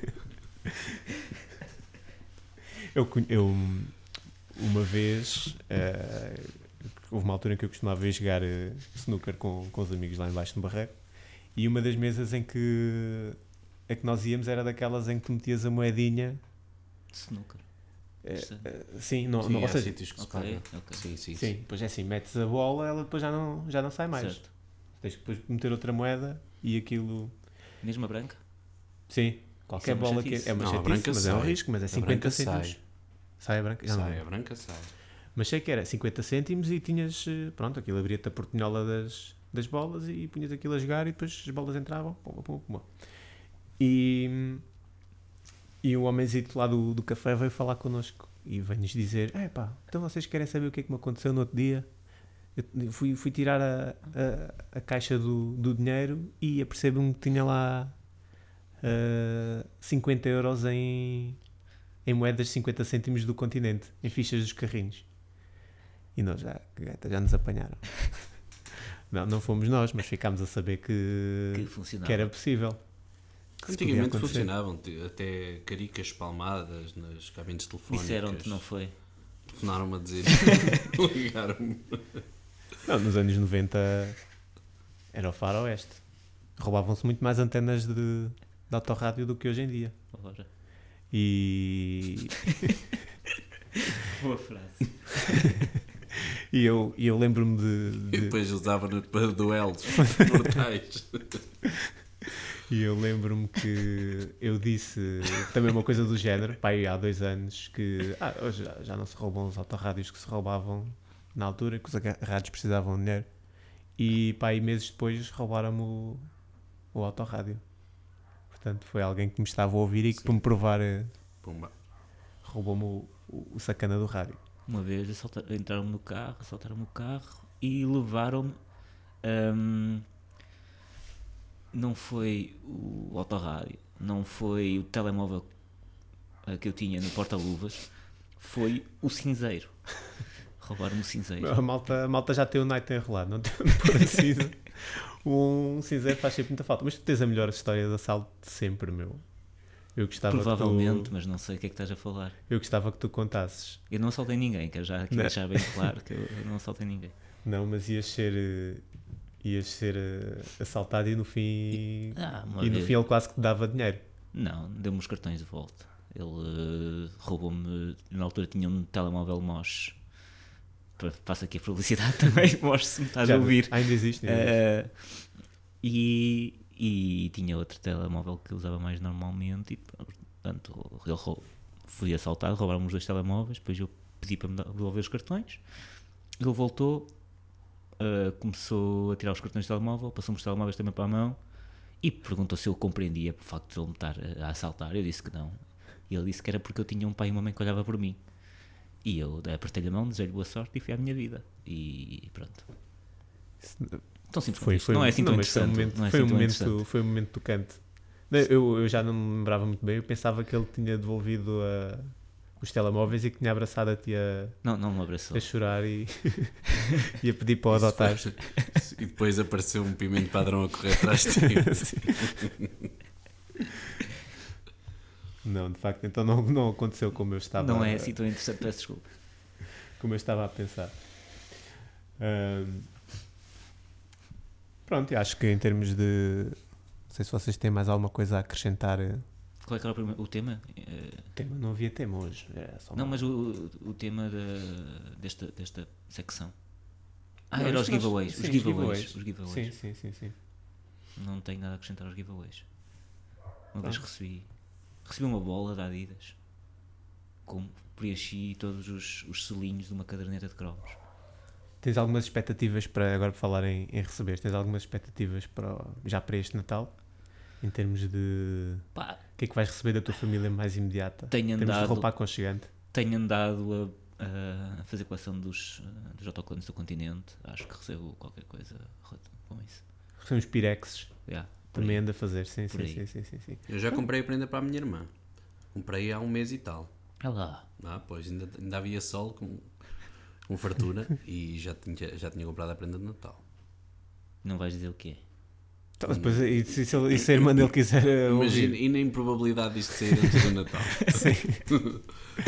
Eu uma vez houve uma altura em que eu costumava ir jogar snooker com os amigos lá embaixo no barreiro e uma das mesas em que nós íamos era daquelas em que tu metias a moedinha de snooker. Sim, ou seja, sítios que se okay. Sim, depois é assim, metes a bola, ela depois já não sai mais. Certo. Tens que depois meter outra moeda e aquilo... Mesmo a branca? Sim, qualquer bola que é uma chatice, mas é um risco, mas é 50 cêntimos. Sai a branca? Sai a branca, sai. Mas sei que era 50 cêntimos e tinhas, pronto, aquilo abria-te a portinhola das bolas e punhas aquilo a jogar e depois as bolas entravam. Pum. E o homenzito lá do café veio falar connosco e veio-nos dizer: então vocês querem saber o que é que me aconteceu no outro dia? Eu fui tirar a caixa do dinheiro e apercebi-me que tinha lá 50 euros em moedas de 50 cêntimos do continente, em fichas dos carrinhos. E nós já nos apanharam. Não fomos nós, mas ficámos a saber que era possível. Antigamente funcionavam até caricas espalmadas nas cabines telefónicas. Disseram-te, não foi? telefonaram-me a dizer. Ligaram-me. Não, nos anos 90 era o faroeste. Roubavam-se muito mais antenas de autorrádio do que hoje em dia. Ora. E Boa frase. eu lembro-me E depois usava para duelos mortais. E eu lembro-me que eu disse também uma coisa do género, pai, há 2 anos, que hoje já não se roubam os autorrádios que se roubavam na altura, que os rádios precisavam de dinheiro. E pai, meses depois roubaram-me o autorrádio. Portanto, foi alguém que me estava a ouvir e que, para me provar, Pumba. roubou-me o sacana do rádio. Uma vez entraram-me no carro, assaltaram-me o carro e levaram-me. Não foi o autorrádio, não foi o telemóvel que eu tinha no porta-luvas, foi o cinzeiro. Roubaram-me o cinzeiro. A malta já tem o night enrolado, não tem parecido. Um cinzeiro faz sempre muita falta. Mas tu tens a melhor história de assalto de sempre, meu. Eu gostava Provavelmente, mas não sei o que é que estás a falar. Eu gostava que tu contasses. Eu não assaltei ninguém, quero já aqui deixar bem claro que eu não assaltei ninguém. Não, mas ias ser assaltado e no fim ele quase que te dava dinheiro. Não, deu-me os cartões de volta. Ele roubou-me, na altura tinha um telemóvel MOS. Faço aqui a publicidade também, MOS, se me estás a ouvir. Ainda existe. E tinha outro telemóvel que usava mais normalmente e, portanto, fui assaltado, roubaram-me os 2 telemóveis, depois eu pedi para me devolver os cartões, ele voltou, começou a tirar os cartões de telemóvel, passou-me os telemóveis também para a mão e perguntou se eu compreendia o facto de ele me estar a assaltar. Eu disse que não, e ele disse que era porque eu tinha um pai e uma mãe que olhava por mim, e eu apertei-lhe a mão, desejei-lhe boa sorte e fui à minha vida, e pronto. Tão simples não é assim tão interessante. Foi um momento tocante. Eu já não me lembrava muito bem. Eu pensava que ele tinha devolvido os telemóveis e que tinha abraçado a ti não me abraçou. A chorar e a pedir para o adotar. E depois apareceu um pimento padrão a correr atrás de ti. Não, de facto, então não aconteceu como eu estava. Não é assim tão interessante, peço desculpa. Como eu estava a pensar. Pronto, eu acho que em termos de... Não sei se vocês têm mais alguma coisa a acrescentar. Qual é que era o tema? Não havia tema hoje. Mas o tema desta secção. Era os giveaways. Sim, os giveaways. Sim. Não tenho nada a acrescentar aos giveaways. Uma vez recebi uma bola da Adidas. Preenchi todos os selinhos de uma caderneta de cromos. Tens algumas expectativas para, agora por falar em receber, tens algumas expectativas já para este Natal? Em termos de... O que é que vais receber da tua família mais imediata? Em termos de roupa aconchegante? Tenho andado a fazer coleção dos autocolantes do continente. Acho que recebo qualquer coisa com isso. Recebo uns pirexes. Também anda a fazer, sim. Eu já comprei a prenda para a minha irmã. Comprei há 1 mês e tal. É lá. Pois, ainda havia sol com fartura e já tinha comprado a prenda de Natal. Não vais dizer o quê? Então, depois, e se a irmã dele quiser imagina, e na improbabilidade disto sair antes do Natal. Sim.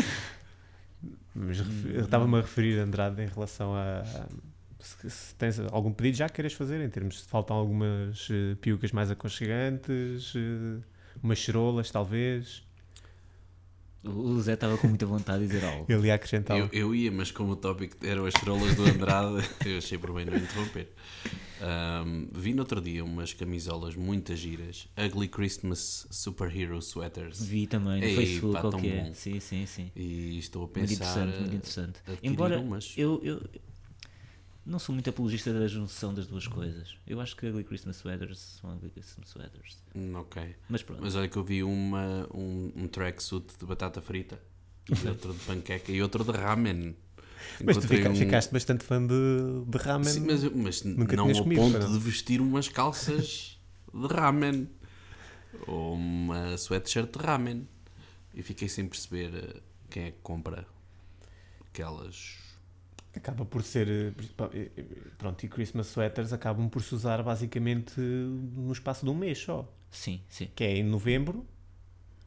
Mas estava-me a referir, Andrade, em relação a... Se tens algum pedido já queiras fazer, em termos de faltam algumas piucas mais aconchegantes, umas cerolas, talvez... O Zé estava com muita vontade de dizer algo. Ele ia acrescentar. Eu ia, mas como o tópico eram as cerolas do Andrade, eu achei por bem não interromper. Vi no outro dia umas camisolas muito giras, Ugly Christmas Superhero Sweaters. Vi também no Facebook qualquer. Sim. E estou a pensar muito interessante. Embora eu não sou muito apologista da junção das duas coisas. Eu acho que Ugly Christmas Sweaters são Ugly Christmas Sweaters. Ok. Mas pronto. Mas olha que eu vi um tracksuit de batata frita, e outro de panqueca e outro de ramen. Mas tu ficaste bastante fã de ramen. Sim, mas não ao ponto de vestir umas calças de ramen ou uma sweatshirt de ramen. E fiquei sem perceber quem é que compra aquelas. Acaba por ser... Pronto, e Christmas Sweaters acabam por se usar basicamente no espaço de 1 mês só. Sim. Que é em novembro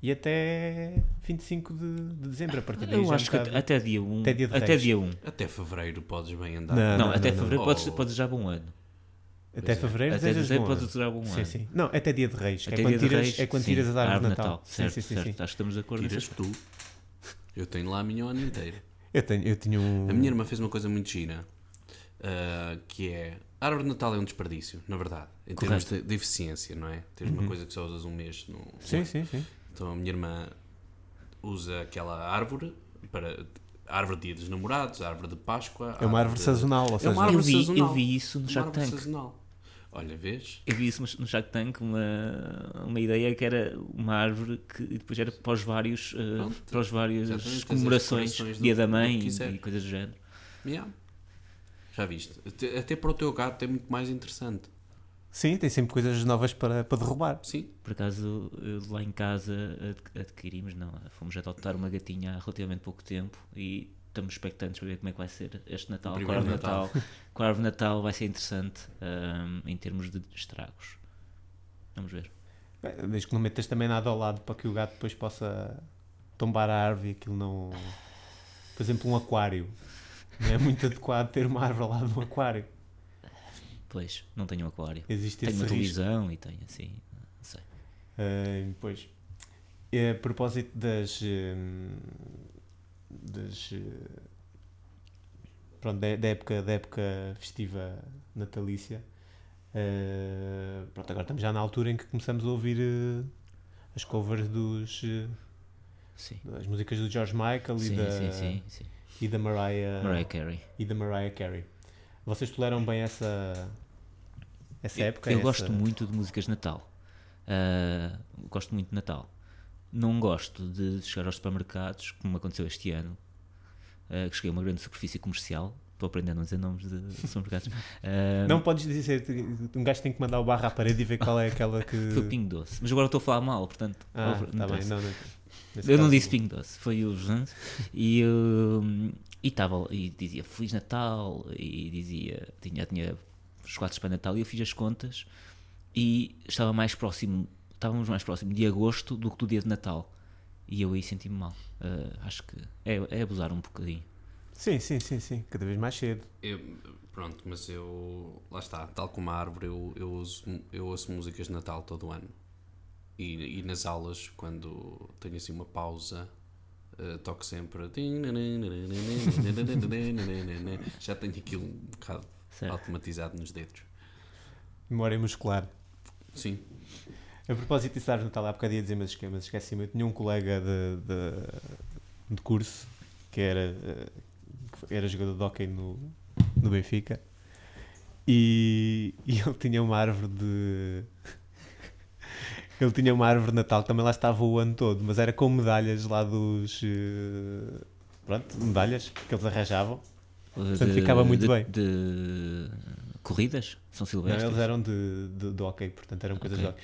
E até 25 de dezembro, a partir daí Eu já acho que até dia 1. Até dia de Até Reis. dia 1. Até fevereiro podes bem andar. Não, até não. fevereiro Oh. podes desejar bom ano. Até Pois é. fevereiro Até desejas dezembro bom podes ano. desejar bom Sim, ano. sim. Não, até dia de Reis. Até é quando dia de tiras, Reis, é quando sim, tiras as árvores de Natal. Certo, Sim, sim, certo. sim. Acho que estamos de acordo Tiras nessa. tu. Eu tenho lá a minha o ano inteiro. Eu tinha um... A minha irmã fez uma coisa muito gira, que é... A árvore de Natal é um desperdício, na verdade. Em termos de eficiência, não é? Tens uma coisa que só usas um mês. Sim, sim, sim. Então a minha irmã usa aquela árvore para... A árvore de Dia dos Namorados, a árvore de Páscoa... É uma árvore sazonal, ou É seja... uma árvore sazonal. Eu vi isso no Uma Shark árvore Tank. sazonal. Olha, vês? Eu vi isso no Shark Tank, uma ideia que era uma árvore que depois era para os vários, para as várias Exatamente, comemorações, as decorações Dia do- da do Mãe que quiser. e coisas do género. Yeah. Já viste? Até para o teu gato é muito mais interessante. Sim, tem sempre coisas novas para derrubar. Sim. Por acaso, lá em casa adquirimos, não, fomos adotar uma gatinha há relativamente pouco tempo e estamos expectantes para ver como é que vai ser este Natal. O Com a primeiro árvore de Natal. Com a árvore de Natal vai ser interessante em termos de estragos. Vamos ver. Bem, desde que não metas também nada ao lado para que o gato depois possa tombar a árvore e aquilo não... Por exemplo, um aquário. Não é muito adequado ter uma árvore ao lado de um aquário. Pois, não tenho um aquário. Existe Tenho esse uma risco. televisão e tenho assim, não sei. Pois, a propósito pronto, da época festiva natalícia, pronto, agora estamos já na altura em que começamos a ouvir as covers Sim. das músicas do George Michael Sim. e da Mariah Carey. Mariah Carey. Vocês toleram bem essa época? Eu gosto muito de músicas de Natal. Gosto muito de Natal. Não gosto de chegar aos supermercados, como aconteceu este ano, que cheguei a uma grande superfície comercial. Estou aprendendo a dizer nomes de supermercados. Não podes dizer, um gajo tem que mandar o barro à parede e ver qual é aquela que... Foi o Pingo Doce. Mas agora estou a falar mal, portanto... Tá bem, interessa. nesse Eu não caso- disse Pingo Doce, foi o José. E dizia Feliz Natal, e dizia, tinha chocolates para Natal, e eu fiz as contas e estávamos mais próximo de agosto do que do dia de Natal. E eu aí senti-me mal. Acho que é abusar um bocadinho. Sim, cada vez mais cedo. Pronto, mas lá está, tal como a árvore, eu ouço músicas de Natal todo o ano. E nas aulas, quando tenho assim uma pausa, toco sempre. Já tenho aquilo um bocado Certo. automatizado nos dedos. Memória muscular. Sim. A propósito disso, no Natal, há bocado ia dizer, mas esqueci-me. Eu tinha um colega de curso que era jogador de hóquei no Benfica e ele tinha uma árvore de... Ele tinha uma árvore de Natal que também lá estava o ano todo, mas era com medalhas lá dos... Pronto, medalhas que eles arranjavam. Portanto, ficava muito bem. De corridas? São Não, silvestres? eles eram de hóquei, portanto eram coisas de Ok. hóquei.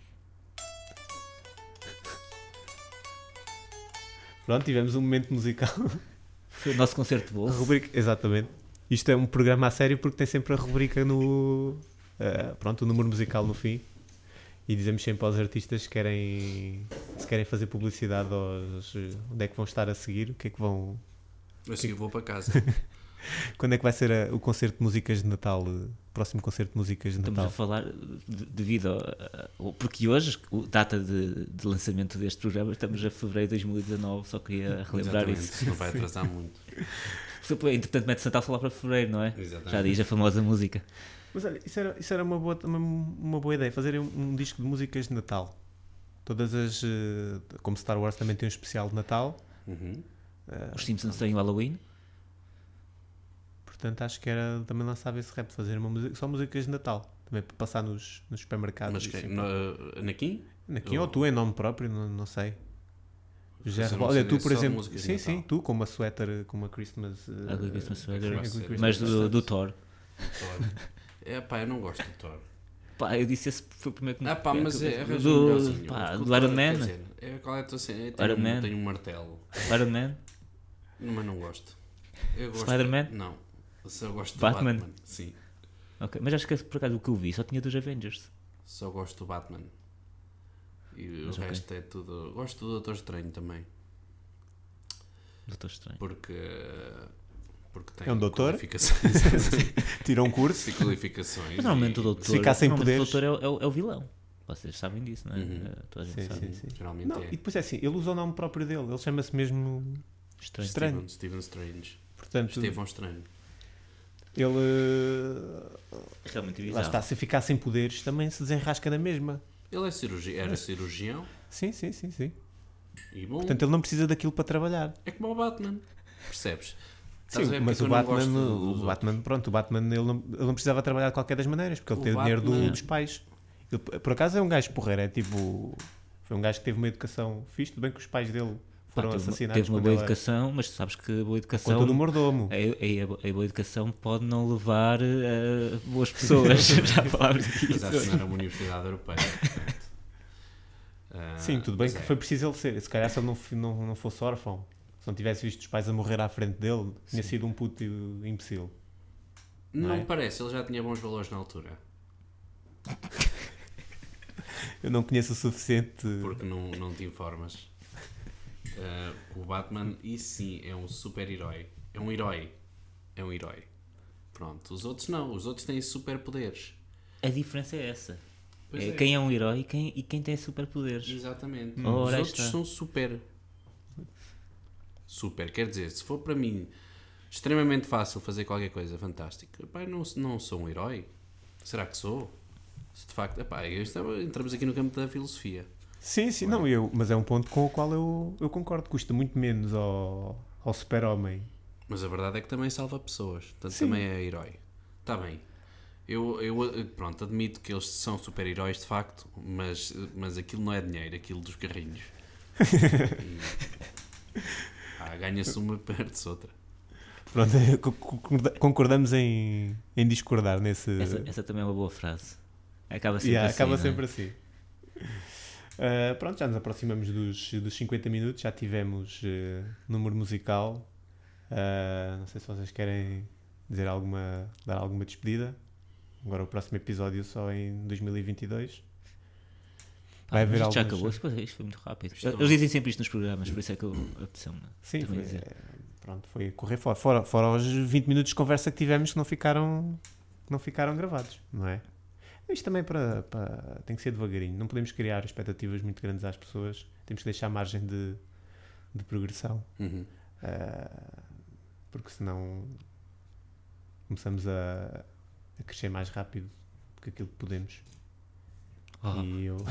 Pronto, tivemos um momento musical. Foi o nosso concerto de A bolso. rubrica, exatamente. Isto é um programa a sério porque tem sempre a rubrica no... pronto, o número musical no fim. E dizemos sempre aos artistas se querem fazer publicidade onde é que vão estar a seguir, o que é que vão... Assim eu vou para casa. Quando é que vai ser o concerto de músicas de Natal? O próximo concerto de músicas de Estamos Natal? a falar devido porque hoje, data de lançamento deste programa, estamos a fevereiro de 2019, só queria relembrar Exatamente, isso. não vai atrasar muito. Entretanto, mete-se Natal a falar para fevereiro, não é? Exatamente. Já diz a famosa música. Mas olha, isso era uma boa ideia, fazer um disco de músicas de Natal. Todas as... como Star Wars também tem um especial de Natal. Uhum. Os Simpsons têm o Halloween. Portanto, acho que era também lançava esse rap, fazer só músicas de Natal. Também para passar nos supermercados. Mas e quem? assim. Anakin? Aqui, ou tu em nome próprio, não sei. Já Fazer um olha, CD tu, por só de exemplo, músicas de sim, Natal. sim, tu com uma suéter, com uma Christmas. Ugly Christmas Sweater. Ugly Christmas Mas Sweater. do Thor. Thor. Eu não gosto do Thor. Pá, eu disse esse foi o primeiro que me Mas é arranjo do, melhorzinho. pá, Porque o do Thor, Iron quer Man. dizer, qual é a tua cena? Iron Man. Tenho um martelo. Iron Man. Mas não gosto. Eu gosto Spider-Man? Não. Eu só gosto do Batman? Batman. Sim. Ok, mas acho que por acaso o que eu vi só tinha dos Avengers. Só gosto do Batman. E o resto é tudo. Gosto do Doutor Estranho também. Doutor Estranho. Porque tem É um doutor? qualificações. Tira um curso. Tem qualificações. Mas normalmente o doutor, Se ficar sem normalmente poderes- o doutor é o vilão. Vocês sabem disso, não é? Toda a gente sabe. Sim. Geralmente Não, é. e depois é assim, ele usa o nome próprio dele, ele chama-se mesmo Estranho. Stephen Strange. Portanto, Estevão Estranho. ele É realmente lá bizarro. está, se ficar sem poderes também se desenrasca na mesma. Ele era cirurgião Sim. e bom. Portanto, ele não precisa daquilo para trabalhar. É como o Batman. Percebes? Sim, Estás a ver mas porque o eu não Batman, gosto dos o outros? Batman, pronto, o Batman ele não precisava trabalhar de qualquer das maneiras, porque ele O tem o dinheiro Batman- dos pais. Ele, por acaso é um gajo porreiro, é tipo. Foi um gajo que teve uma educação fixe, tudo bem que os pais dele foram assassinados. Teve uma quando boa ele era- educação, mas tu sabes que a boa Com educação. todo o mordomo. A boa educação pode não levar a boas pessoas. Já falámos aqui. Mas acho que não era uma universidade europeia. portanto. Sim, tudo bem mas que foi preciso ele ser. Se calhar se ele não fosse órfão, se não tivesse visto os pais a morrer à frente dele, tinha sido um puto imbecil. Não não é? me parece, ele já tinha bons valores na altura. Eu não conheço o suficiente. Porque não te informas. O Batman, isso sim, é um super-herói. É um herói. Pronto, os outros não. Os outros têm superpoderes. A diferença é essa. Pois É é. quem é um herói e quem tem superpoderes. Exatamente. Ora, Os aí outros está. são super. Quer dizer, se for para mim extremamente fácil fazer qualquer coisa fantástica, epá, eu não sou um herói. Será que sou? Se de facto, epá, entramos aqui no campo da filosofia. Sim, não, mas é um ponto com o qual eu concordo. Custa muito menos ao super-homem. Mas a verdade é que também salva pessoas. Portanto, Sim. também é herói. Está bem. Eu pronto, admito que eles são super-heróis de facto, mas aquilo não é dinheiro, aquilo dos carrinhos. Ganha-se uma, perde-se outra. Pronto, concordamos em discordar nesse. Essa também é uma boa frase. Acaba sempre Yeah, assim. acaba não é? sempre assim. Pronto, já nos aproximamos dos 50 minutos, já tivemos número musical. Não sei se vocês querem dar alguma despedida. Agora o próximo episódio só em 2022. Vai haver Isto já alguns- acabou, isto foi muito rápido. Isto Eles dizem sempre isto nos programas, por isso é que eu apeteceu-me Sim, também foi, dizer. pronto, foi correr fora os 20 minutos de conversa que tivemos que não ficaram gravados, não é? Isto também tem que ser devagarinho, não podemos criar expectativas muito grandes às pessoas, temos que deixar margem de progressão, Uhum. porque senão começamos a crescer mais rápido do que aquilo que podemos. Oh, E eu...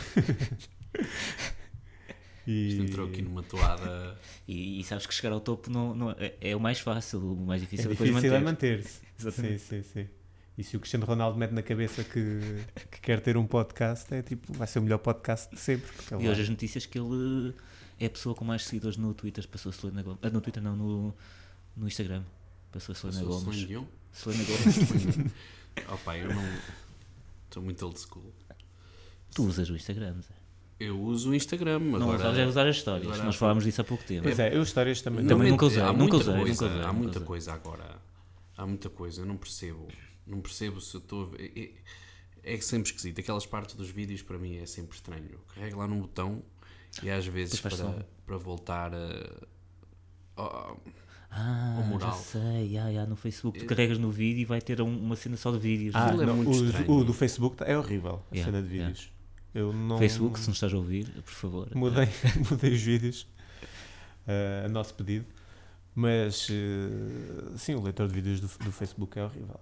Isto entrou aqui numa toada. e sabes que chegar ao topo é o mais fácil, o mais É difícil depois difícil manter. é manter-se. Exatamente. Sim. E se o Cristiano Ronaldo mete na cabeça que quer ter um podcast, é tipo, vai ser o melhor podcast de sempre. Porque ele E hoje vai- as notícias que ele é a pessoa com mais seguidores no Twitter, passou a Selena Gomez. No Twitter não, no Instagram. Passou a Selena Sou Gomez. Celine Dion. Selena Gomez. Opa, eu não. Estou muito old school. Tu usas o Instagram, Zé. Eu uso o Instagram. Não Agora, usas é usar as histórias. agora- Nós falámos disso há pouco tempo. Pois é, eu histórias também. Também nunca Normalmente usei, há nunca muita usei, coisa, nunca usei, há nunca muita usei. coisa agora. Há muita coisa, eu não percebo. Não percebo se eu estou a ver. É sempre esquisito. Aquelas partes dos vídeos para mim é sempre estranho. Eu carrego lá num botão e às vezes Depois faz para voltar ao Ah, mural. já sei, no Facebook tu carregas no vídeo e vai ter uma cena só de vídeos. Aquilo é não, muito estranho. o do Facebook é horrível, a Yeah, cena de vídeos. Eu não... Facebook, se nos estás a ouvir, por favor. Mudei os vídeos a nosso pedido, mas sim, o leitor de vídeos do Facebook é horrível.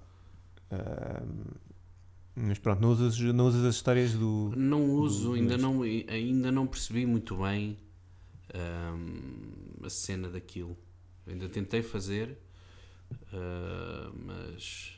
Mas pronto, não usas as histórias do... Não uso, do- ainda não percebi muito bem a cena daquilo. Ainda tentei fazer, mas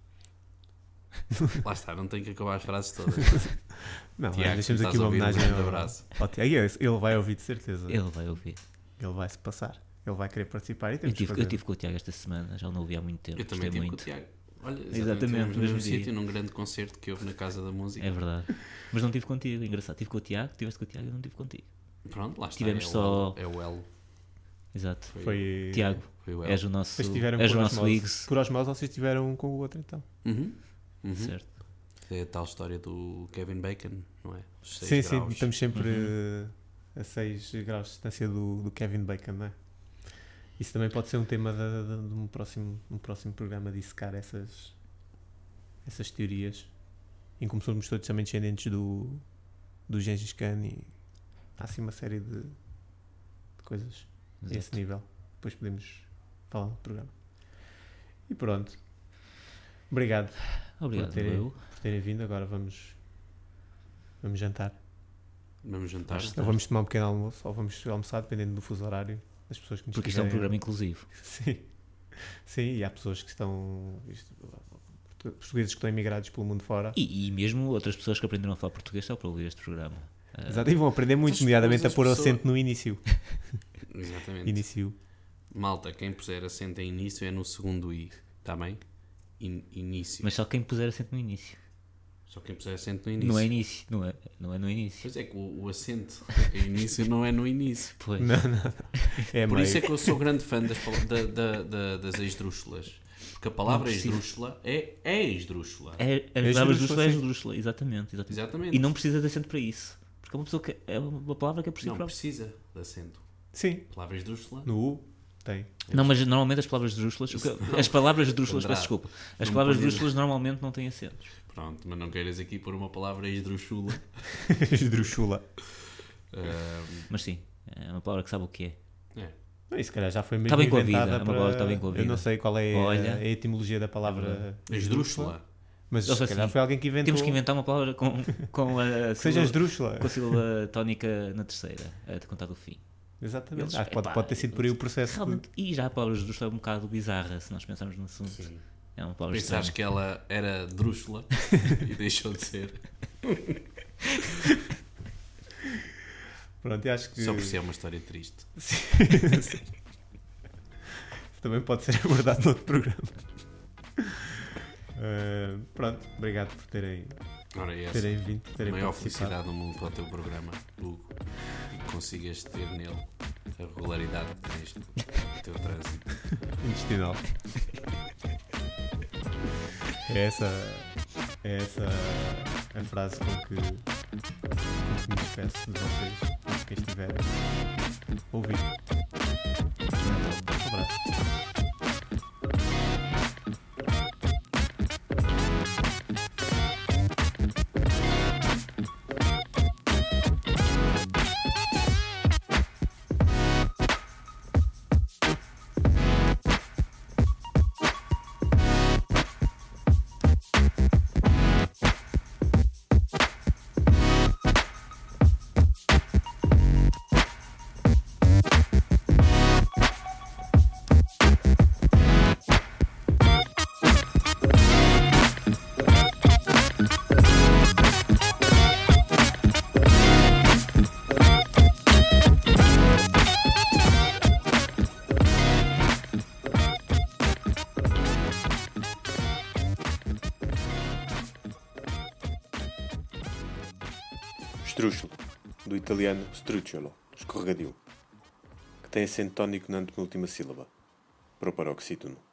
lá está, não tenho que acabar as frases todas. Não, Tiago, deixamos se aqui estás uma a ouvir, homenagem um grande ao abraço. Tiago. Ele vai ouvir de certeza. Ele vai ouvir. Ele vai se passar. Ele vai querer participar e Eu temos que tive, fazer. eu tive com o Tiago esta semana, já o não ouvi há muito tempo. Eu também gostei tive com o muito. Tiago. Olha, Exatamente, tivemos no no mesmo mesmo dia. sítio, num grande concerto que houve na Casa da Música. É verdade. Mas não tive contigo, engraçado. Tive com o Tiago, tiveste com o Tiago e eu não tive contigo. Pronto, lá está. Tivemos é só- É o L. Exato. Foi... Tiago, Foi o L. és o nosso, Vocês tiveram és o por nosso osmose. Wiggs. Por osmose vocês tiveram um com o outro então. Uhum. Certo. É a tal história do Kevin Bacon, não é? Os 6 Sim, graus. estamos sempre a 6 graus de distância do Kevin Bacon, não é? Isso também pode ser um tema de um próximo programa, dissecar essas teorias. Em como somos todos também descendentes do Gengis Khan, e há assim uma série de coisas a esse nível. Depois podemos falar no programa. E pronto. Obrigado por terem vindo. Agora vamos jantar. Vamos jantar. Ou vamos tomar um pequeno almoço, ou vamos almoçar, dependendo do fuso horário das pessoas que nos Porque isto é um programa inclusivo. Sim, e há pessoas que estão... portugueses que estão emigrados pelo mundo fora. E mesmo outras pessoas que aprenderam a falar português só para ouvir este programa. Exato, e vão aprender muito, nomeadamente a pôr o acento no início. Exatamente. Início. Malta, quem puser acento em início é no segundo I, está bem? Início. Mas só quem puser acento no início. Só quem puser acento no início. Não é início, não é no início. Pois é que o acento em início não é no início. Pois. Não. É Por meio. isso é que eu sou grande fã das esdrúxulas. Porque a palavra esdrúxula é esdrúxula. A palavra esdrúxula é esdrúxula, exatamente. Exatamente. E não precisa de acento para isso. Porque é uma pessoa que é uma palavra que é por si Não própria. precisa de acento. Sim. A palavra esdrúxula. No U tem. Não, mas normalmente as palavras esdrúxulas... As palavras esdrúxulas, Andrade. peço desculpa. As Não palavras pode- esdrúxulas normalmente não têm acentos. Pronto, mas não queiras aqui pôr uma palavra esdrúxula. Esdrúxula. Mas sim, é uma palavra que sabe o que é. Não, isso, se calhar já foi mesmo Está bem com a inventada vida, é uma palavra que está bem com a Eu não vida. sei qual é Olha. a etimologia da palavra Esdrúxula. mas Ele se assim, calhar foi alguém que inventou. Temos que inventar uma palavra com a que seja sílaba, esdrúxula. com a sílaba tónica na terceira, a contar do fim. Exatamente. Eles- Acho que epá, pode ter sido por aí o processo. Realmente, e já a palavra esdrúxula é um bocado bizarra, se nós pensarmos no assunto. Sim. É uma palavra Pensaste estranha. que ela era drúxula e deixou de ser. Pronto, eu acho que Só por si é uma história triste. Sim. Também pode ser abordado noutro programa. Pronto, obrigado por terem Ora, é essa. terem vindo, A terem maior participado. felicidade do mundo para o teu programa, Hugo, e que consigas ter nele a regularidade que tens no teu trânsito. Intestinal. É essa a frase com que me despeço de vocês, de quem estiver a ouvir. Um abraço. Estrúxulo, do italiano strucciolo, escorregadio, que tem acento tónico na antepenúltima sílaba, proparoxítono.